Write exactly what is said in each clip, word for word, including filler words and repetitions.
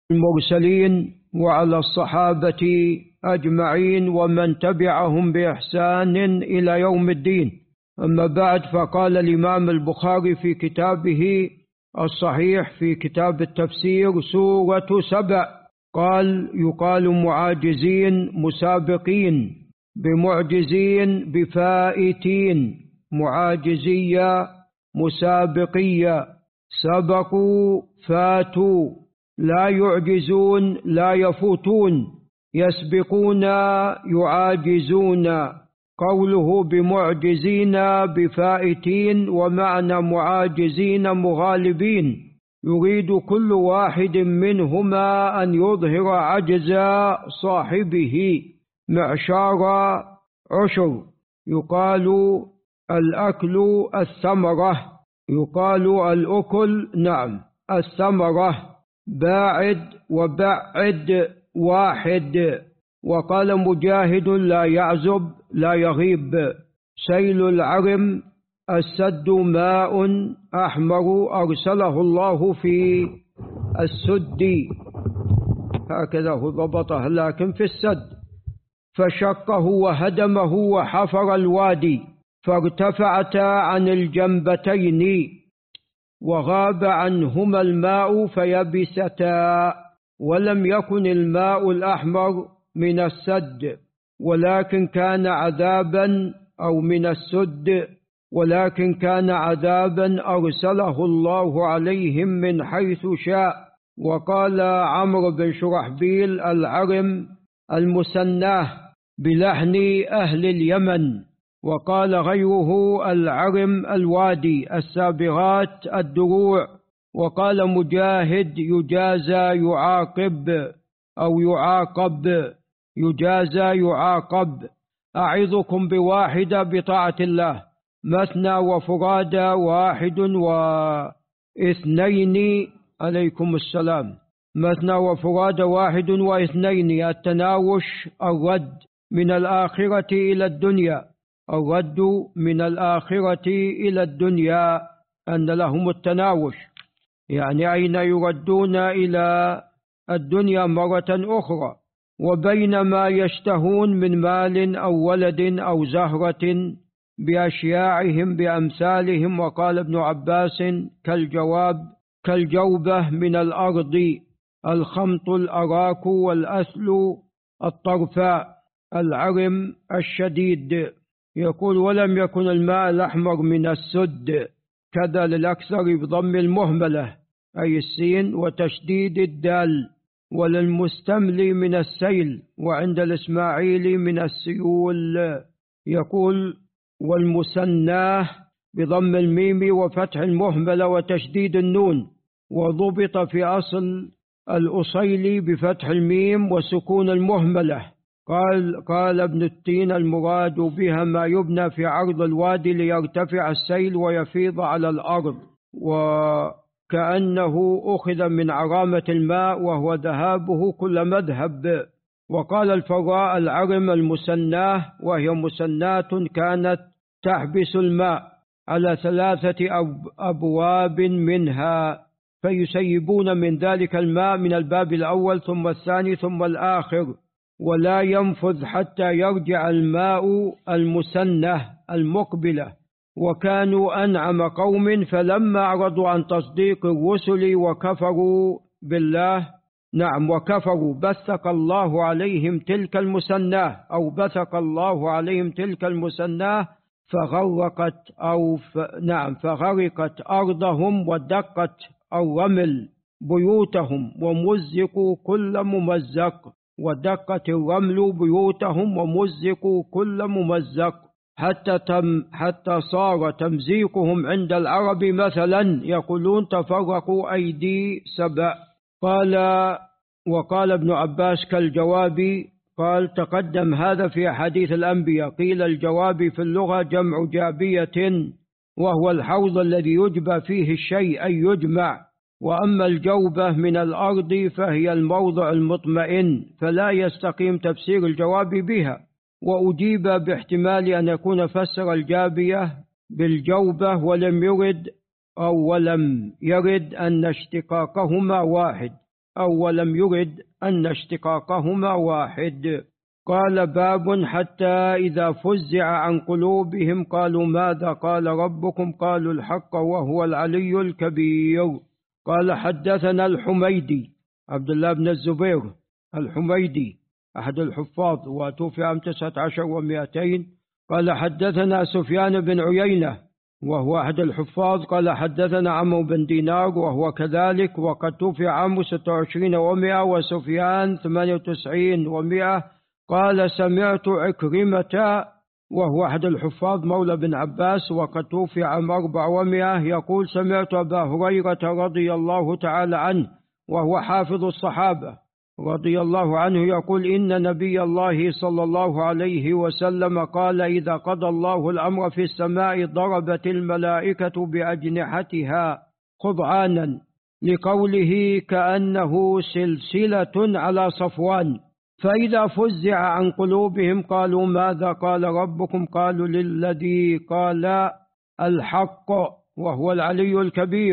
المرسلين وعلى الصحابة أجمعين ومن تبعهم بإحسان إلى يوم الدين. أما بعد، فقال الإمام البخاري في كتابه الصحيح في كتاب التفسير سورة سبأ، قال: يقال معاجزين مسابقين، بمعجزين بفائتين، معاجزية مسابقية، سبقوا فاتوا، لا يعجزون لا يفوتون، يسبقون يعاجزون. قوله بمعجزين بفائتين ومعنى معاجزين مغالبين، يريد كل واحد منهما أن يظهر عجز صاحبه. معشار عشر، يقال الأكل الثمرة، يقال الأكل نعم الثمرة. باعد وبعد واحد. وقال مجاهد: لا يعزب لا يغيب. سيل العرم السد ماء أحمر أرسله الله في السد، هكذا هو ضبطه، لكن في السد. فشقه وهدمه وحفر الوادي، فارتفعتا عن الجنبتين، وغاب عنهما الماء فيبستا. ولم يكن الماء الأحمر من السد، ولكن كان عذابا، أو من السد ولكن كان عذابا أرسله الله عليهم من حيث شاء. وقال عمرو بن شرحبيل: العرم المسناه بلحن أهل اليمن. وقال غيره: العرم الوادي، السابغات الدروع. وقال مجاهد: يجازى يعاقب، أو يعاقب، يجازى يعاقب. أعظكم بواحدة بطاعة الله، مثنى وفرادى، واحد واثنين، عليكم السلام، مثنى وفرادى، واحد واثنين. التناوش الرد من الآخرة إلى الدنيا، الرد من الآخرة إلى الدنيا، أن لهم التناوش، يعني أين يردون إلى الدنيا مرة أخرى. وبينما يشتهون من مال أو ولد أو زهرة بأشياعهم بأمثالهم. وقال ابن عباس: كالجواب كالجوبة من الأرض، الخمط الأراك والأثل الطرفاء، العرم الشديد. يقول: ولم يكن الماء الأحمر من السد، كذا للأكثر بضم المهملة أي السين وتشديد الدال، وللمستملي من السيل، وعند الإسماعيلي من السيول. يقول: والمسناه بضم الميم وفتح المهملة وتشديد النون. وضبط في أصل الأصيلي بفتح الميم وسكون المهملة. قال قال ابن التين: المراد بها ما يبنى في عرض الوادي ليرتفع السيل ويفيض على الأرض، وكأنه أخذ من عرامة الماء وهو ذهابه كل مذهب. وقال الفراء: العرم المسناه، وهي مسناة كانت تحبس الماء على ثلاثة أبواب منها، فيسيبون من ذلك الماء من الباب الأول ثم الثاني ثم الآخر، ولا ينفذ حتى يرجع الماء المسنة المقبلة. وكانوا أنعم قوم، فلما أعرضوا عن تصديق الرسل وكفروا بالله نعم وكفروا بثق الله عليهم تلك المسناه، أو بثق الله عليهم تلك المسناه، فغرقت أو ف... نعم فغرقت أرضهم، ودقت الرمل بيوتهم، ومزقوا كل ممزق، ودقت الرمل بيوتهم ومزقوا كل ممزق، حتى تم حتى صار تمزيقهم عند العرب مثلا، يقولون: تفرقوا أيدي سبأ. قال وقال ابن عباس: كالجواب. قال: تقدم هذا في حديث الأنبياء. قيل: الجواب في اللغة جمع جابية، وهو الحوض الذي يجبى فيه الشيء أي يجمع. وأما الجوبة من الأرض فهي الموضع المطمئن، فلا يستقيم تفسير الجواب بها. وأجيب باحتمال أن يكون فسر الجابية بالجوبة، ولم يرد أو ولم يرد أن اشتقاقهما واحد، أو ولم يرد أن اشتقاقهما واحد. قال باب حتى إذا فزع عن قلوبهم قالوا ماذا قال ربكم قالوا الحق وهو العلي الكبير. قال حدثنا الحميدي عبد الله بن الزبير الحميدي أحد الحفاظ وتوفي عام تسعة عشر ومئتين. قال حدثنا سفيان بن عيينة وهو أحد الحفاظ قال حدثنا عمرو بن دينار وهو كذلك وقد توفي عام ستة وعشرين ومئة وسفيان ثمانية وتسعين ومئة. قال سمعت عكرمة وهو أحد الحفاظ مولى بن عباس وقد توفي عام أربع ومئة يقول سمعت أبا هريرة رضي الله تعالى عنه وهو حافظ الصحابة رضي الله عنه يقول إن نبي الله صلى الله عليه وسلم قال إذا قضى الله الأمر في السماء ضربت الملائكة بأجنحتها خضعانا لقوله كأنه سلسلة على صفوان. فإذا فزع عن قلوبهم قالوا ماذا قال ربكم قالوا للذي قال الحق وهو العلي الكبير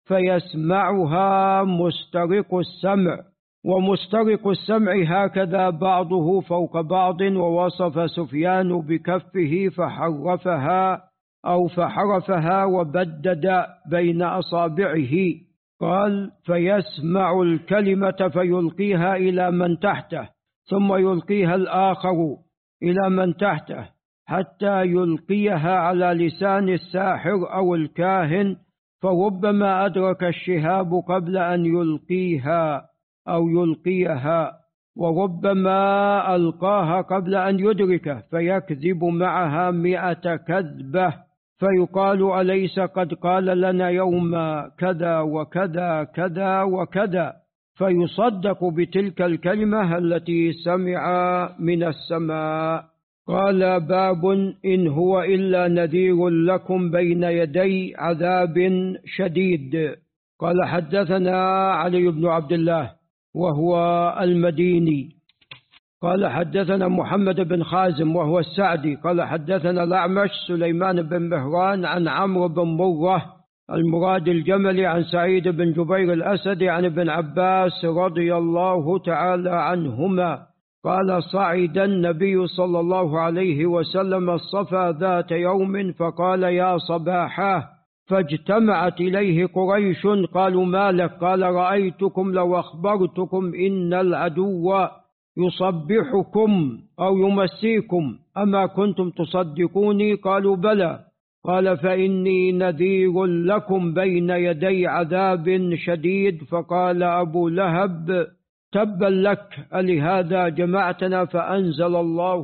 فيسمعها مسترق السمع. ومسترق السمع هكذا بعضه فوق بعض. ووصف سفيان بكفه فحرفها أو فحرفها وبدد بين أصابعه. قال فيسمع الكلمة فيلقيها إلى من تحته ثم يلقيها الآخر إلى من تحته حتى يلقيها على لسان الساحر أو الكاهن فربما أدرك الشهاب قبل أن يلقيها أو يلقيها وربما ألقاها قبل أن يدركه فيكذب معها مئة كذبة فيقال أليس قد قال لنا يوم كذا وكذا كذا وكذا فيصدق بتلك الكلمة التي سمع من السماء. قال باب إن هو إلا نذير لكم بين يدي عذاب شديد. قال حدثنا علي بن عبد الله وهو المديني قال حدثنا محمد بن خازم وهو السعدي قال حدثنا الأعمش سليمان بن مهران عن عمرو بن مرة المراد الجملي عن سعيد بن جبير الأسدي عن ابن عباس رضي الله تعالى عنهما قال صعد النبي صلى الله عليه وسلم الصفا ذات يوم فقال يا صباحاه فاجتمعت إليه قريش قالوا ما لك قال رأيتكم لو أخبرتكم إن العدو يصبحكم أو يمسيكم أما كنتم تصدقوني قالوا بلى قال فإني نذير لكم بين يدي عذاب شديد. فقال أبو لهب تبا لك ألهذا جمعتنا فأنزل الله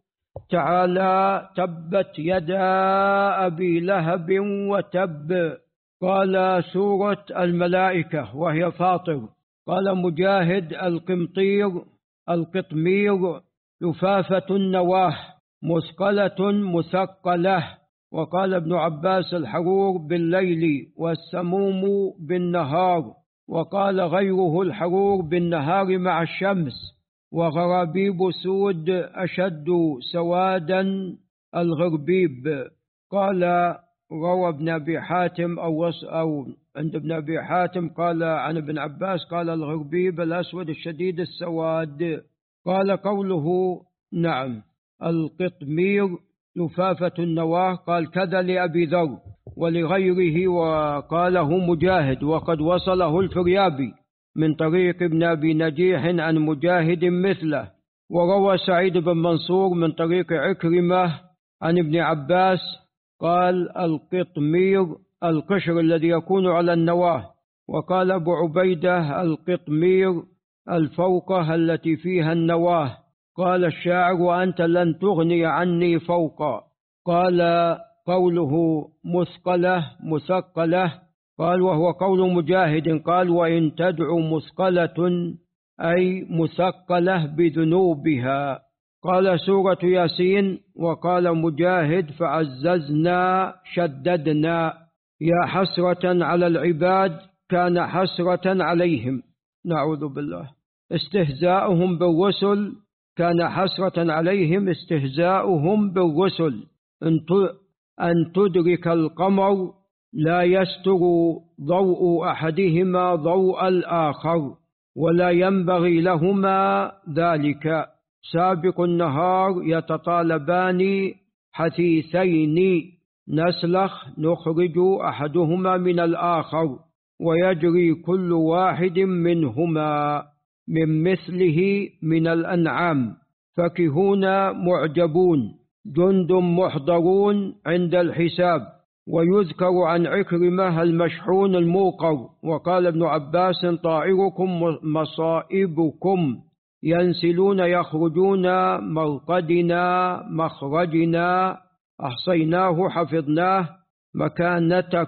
تعالى تبت يدا أبي لهب وتب. قال سورة الملائكة وهي فاطر. قال مجاهد القمطير القطمير لفافة النواه مثقلة مثقلة. وقال ابن عباس الحرور بالليل والسموم بالنهار. وقال غيره الحرور بالنهار مع الشمس. وغرابيب سود أشد سوادا الغربيب. قال روى ابن أبي حاتم أو, أو عند ابن أبي حاتم قال عن ابن عباس قال الغربيب الأسود الشديد السواد. قال قوله نعم القطمير لفافة النواه قال كذا لأبي ذر ولغيره وقاله مجاهد وقد وصله الفريابي من طريق ابن أبي نجيح عن مجاهد مثله. وروى سعيد بن منصور من طريق عكرمة عن ابن عباس قال القطمير القشر الذي يكون على النواه. وقال أبو عبيدة القطمير الفوقة التي فيها النواه. قال الشاعر وأنت لن تغني عني فوقا. قال قوله مثقلة مثقلة قال وهو قول مجاهد قال وإن تدعو مثقلة أي مثقلة بذنوبها. قال سورة ياسين. وقال مجاهد فعززنا شددنا يا حسرة على العباد كان حسرة عليهم. نعوذ بالله. استهزاؤهم بالرسل كان حسرة عليهم استهزاؤهم بالرسل. أن تدرك القمر لا يستر ضوء أحدهما ضوء الآخر ولا ينبغي لهما ذلك. سابق النهار يتطالبان حثيثين نسلخ نخرج أحدهما من الآخر ويجري كل واحد منهما من مثله من الأنعام. فكهون معجبون جند محضرون عند الحساب. ويذكر عن عكرمة المشحون الموقر. وقال ابن عباس طائركم مصائبكم ينسلون يخرجون مرقدنا مخرجنا أحصيناه حفظناه مكانتك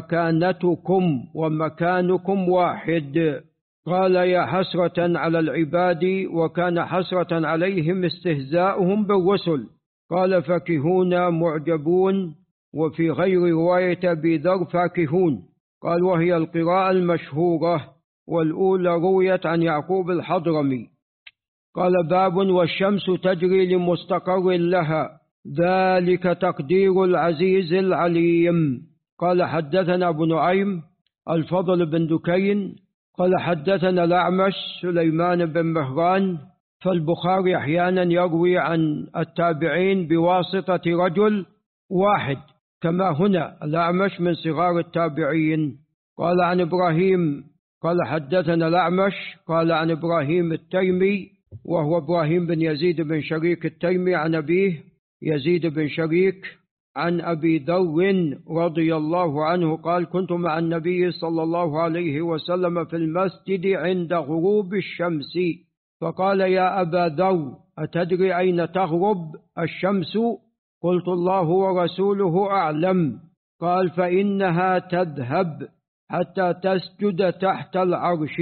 مكانتكم ومكانكم واحد. قال يا حسرة على العباد وكان حسرة عليهم استهزاؤهم بالرسل. قال فكهون معجبون. وفي غير رواية بذر فاكهون. قال وهي القراءة المشهورة والأولى رويت عن يعقوب الحضرمي. قال باب والشمس تجري لمستقر لها ذلك تقدير العزيز العليم. قال حدثنا أبو نعيم الفضل بن دكين قال حدثنا الأعمش سليمان بن مهران. فالبخاري أحيانا يروي عن التابعين بواسطة رجل واحد كما هنا الأعمش من صغار التابعين. قال عن إبراهيم قال حدثنا الأعمش قال عن إبراهيم التيمي وهو إبراهيم بن يزيد بن شريك التيمي عن أبيه يزيد بن شريك عن أبي ذر رضي الله عنه قال كنت مع النبي صلى الله عليه وسلم في المسجد عند غروب الشمس فقال يا أبا ذر أتدري أين تغرب الشمس؟ قلت الله ورسوله أعلم. قال فإنها تذهب حتى تسجد تحت العرش.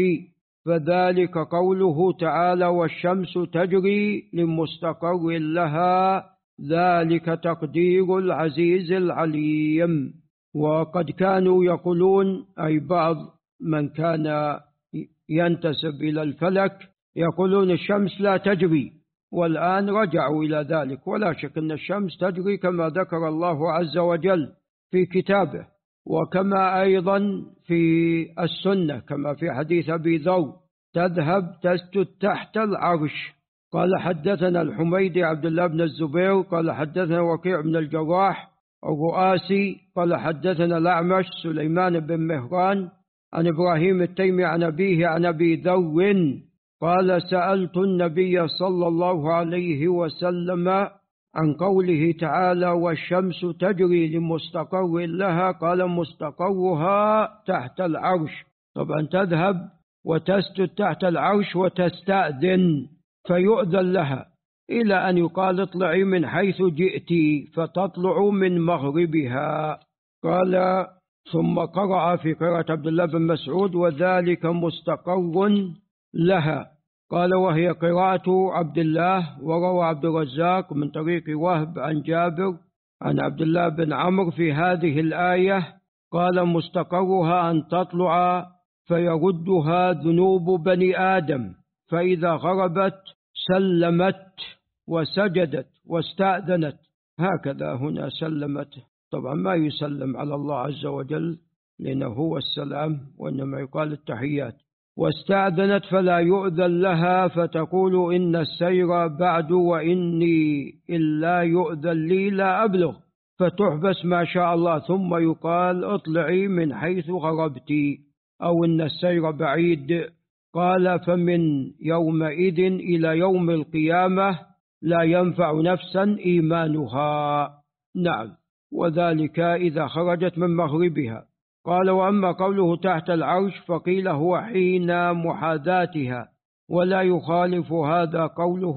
فذلك قوله تعالى والشمس تجري لمستقر لها ذلك تقدير العزيز العليم. وقد كانوا يقولون أي بعض من كان ينتسب إلى الفلك يقولون الشمس لا تجري، والآن رجعوا إلى ذلك. ولا شك أن الشمس تجري كما ذكر الله عز وجل في كتابه، وكما أيضا في السنة كما في حديث أبي ذر تذهب تسجد تحت العرش. قال حدثنا الحميدي عبد الله بن الزبير قال حدثنا وكيع بن الجراح الرؤاسي قال حدثنا الأعمش سليمان بن مهران عن إبراهيم التيمي عن أبيه عن أبي ذر قال سألت النبي صلى الله عليه وسلم عن قوله تعالى والشمس تجري لمستقر لها قال مستقرها تحت العرش. طبعا تذهب وتسجد تحت العرش وتستأذن فيؤذن لها إلى أن يقال اطلعي من حيث جئت فتطلع من مغربها. قال ثم قرأ في قراءة عبد الله بن مسعود وذلك مستقر لها. قال وهي قراءة عبد الله. وروى عبد الرزاق من طريق وهب عن جابر عن عبد الله بن عمرو في هذه الآية قال مستقرها أن تطلع فيردها ذنوب بني آدم فإذا غربت سلمت وسجدت واستأذنت. هكذا هنا سلمت. طبعا ما يسلم على الله عز وجل لأنه هو السلام وإنما يقال التحيات. واستأذنت فلا يؤذن لها فتقول إن السير بعد وإني إلا يؤذن لي لا أبلغ فتحبس ما شاء الله ثم يقال اطلعي من حيث غربتي أو إن السير بعيد. قال فمن يومئذ إلى يوم القيامة لا ينفع نفسا إيمانها. نعم وذلك إذا خرجت من مغربها. قال وأما قوله تحت العرش فقيل هو حين محاذاتها ولا يخالف هذا قوله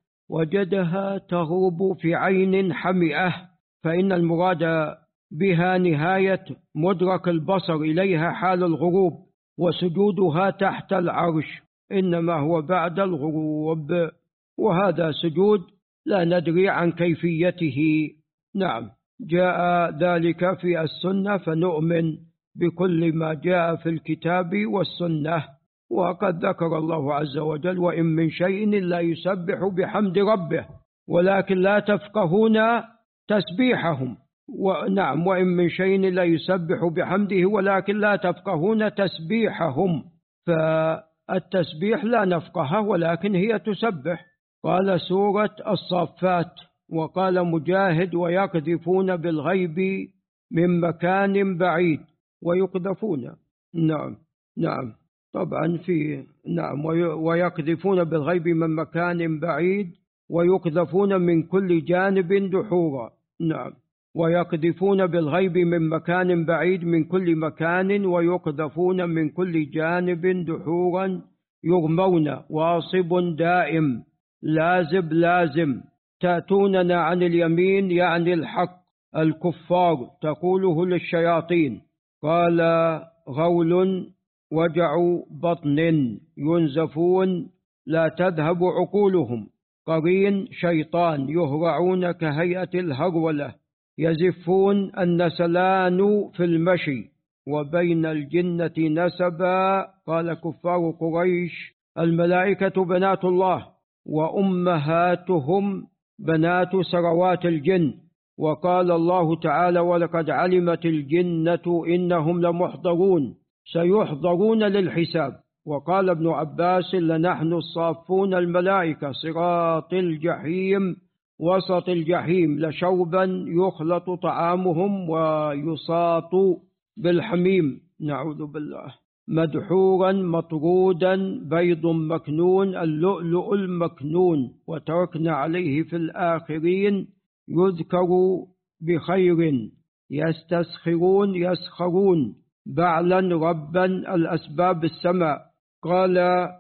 وجدها تغرب في عين حمئة فإن المراد بها نهاية مدرك البصر إليها حال الغروب وسجودها تحت العرش إنما هو بعد الغروب وهذا سجود لا ندري عن كيفيته. نعم جاء ذلك في السنة فنؤمن بكل ما جاء في الكتاب والسنة. وقد ذكر الله عز وجل وإن من شيء إلا يسبح بحمد ربه ولكن لا تفقهون تسبيحهم. ونعم وإن من شيء إلا يسبح بحمده ولكن لا تفقهون تسبيحهم. التسبيح لا نفقهه ولكن هي تسبح. قال سورة الصافات. وقال مجاهد ويقذفون بالغيب من مكان بعيد ويقذفون. نعم نعم طبعا في نعم ويقذفون بالغيب من مكان بعيد ويقذفون من كل جانب دحورا. نعم ويقذفون بالغيب من مكان بعيد من كل مكان ويقذفون من كل جانب دحورا يغمون واصب دائم لازب لازم تأتوننا عن اليمين يعني الحق الكفار تقوله للشياطين. قال غول وجع بطن ينزفون لا تذهب عقولهم. قرين شيطان يهرعون كهيئة الهرولة. يزفون النسلان في المشي وبين الجنة نسبا. قال كفار قريش الملائكة بنات الله وأمهاتهم بنات سروات الجن. وقال الله تعالى ولقد علمت الجنة إنهم لمحضرون سيحضرون للحساب. وقال ابن عباس لنحن الصافون الملائكة صراط الجحيم وسط الجحيم لشوبا يخلط طعامهم ويصاط بالحميم نعوذ بالله. مدحورا مطرودا بيض مكنون اللؤلؤ المكنون. وتركنا عليه في الآخرين يذكر بخير يستسخرون يسخرون بعلا ربا الأسباب السماء. قال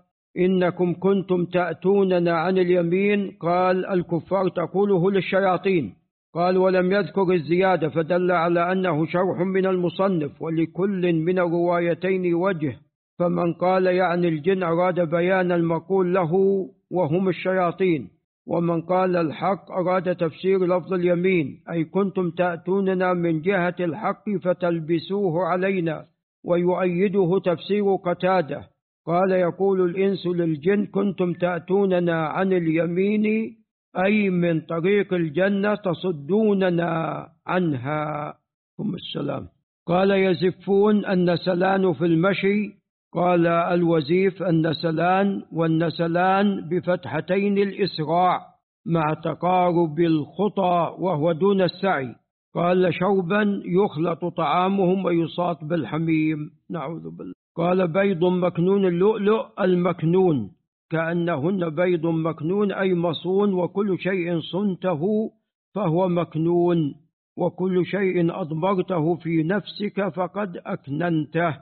إنكم كنتم تأتوننا عن اليمين. قال الكفار تقوله للشياطين. قال ولم يذكر الزيادة فدل على أنه شرح من المصنف ولكل من الروايتين وجه. فمن قال يعني الجن أراد بيان المقول له وهم الشياطين. ومن قال الحق أراد تفسير لفظ اليمين أي كنتم تأتوننا من جهة الحق فتلبسوه علينا. ويؤيده تفسير قتادة قال يقول الإنس للجن كنتم تأتوننا عن اليمين أي من طريق الجنة تصدوننا عنها. ثم السلام. قال يزفون النسلان في المشي. قال الوزيف النسلان والنسلان بفتحتين الإسراع مع تقارب الخطى وهو دون السعي. قال شوبا يخلط طعامهم ويصاط بالحميم نعوذ بالله. قال بيض مكنون اللؤلؤ المكنون كأنهن بيض مكنون أي مصون وكل شيء صنته فهو مكنون وكل شيء أضمرته في نفسك فقد أكننته.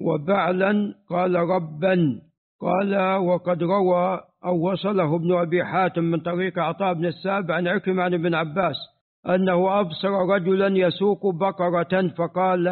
وبعلا قال ربا. قال وقد روى أو وصله ابن أبي حاتم من طريق عطاء بن السابع عن عكرمة عن ابن عباس أنه أبصر رجلا يسوق بقرة فقال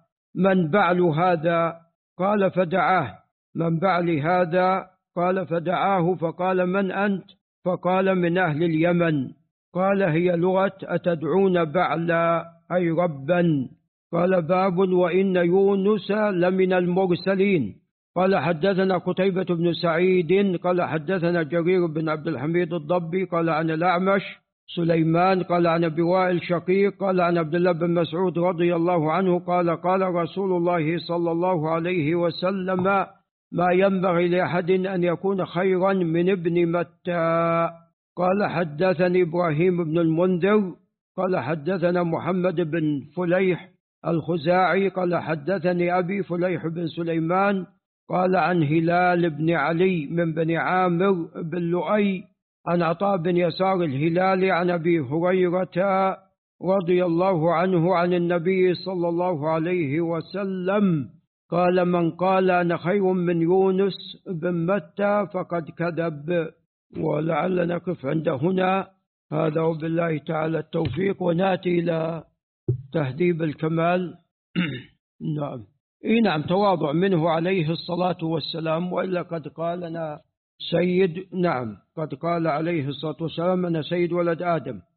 من بعل هذا؟ قال فدعاه. من بعل هذا؟ قال فدعاه فقال من أنت؟ فقال من أهل اليمن. قال هي لغة أتدعون بعلا أي ربا. قال باب وإن يونس لمن المرسلين. قال حدثنا قتيبة بن سعيد قال حدثنا جرير بن عبد الحميد الضبي قال عن الأعمش سليمان قال عن أبي وائل شقيق قال عن عبد الله بن مسعود رضي الله عنه قال قال رسول الله صلى الله عليه وسلم ما ينبغي لأحد أن يكون خيرا من ابن متى. قال حدثني إبراهيم بن المنذر قال حدثنا محمد بن فليح الخزاعي قال حدثني أبي فليح بن سليمان قال عن هلال بن علي من بني عامر بن لؤي عن عطاء بن يسار الهلالي عن أبي هريرة رضي الله عنه عن النبي صلى الله عليه وسلم قال من قال أنا خير من يونس بن متى فقد كذب. ولعل نقف عند هنا. هذا وبالله تعالى التوفيق ونأتي إلى تهذيب الكمال. نعم إيه نعم تواضع منه عليه الصلاة والسلام. وإلا قد قال أنا سيد. نعم قد قال عليه الصلاة والسلام أنا سيد ولد آدم.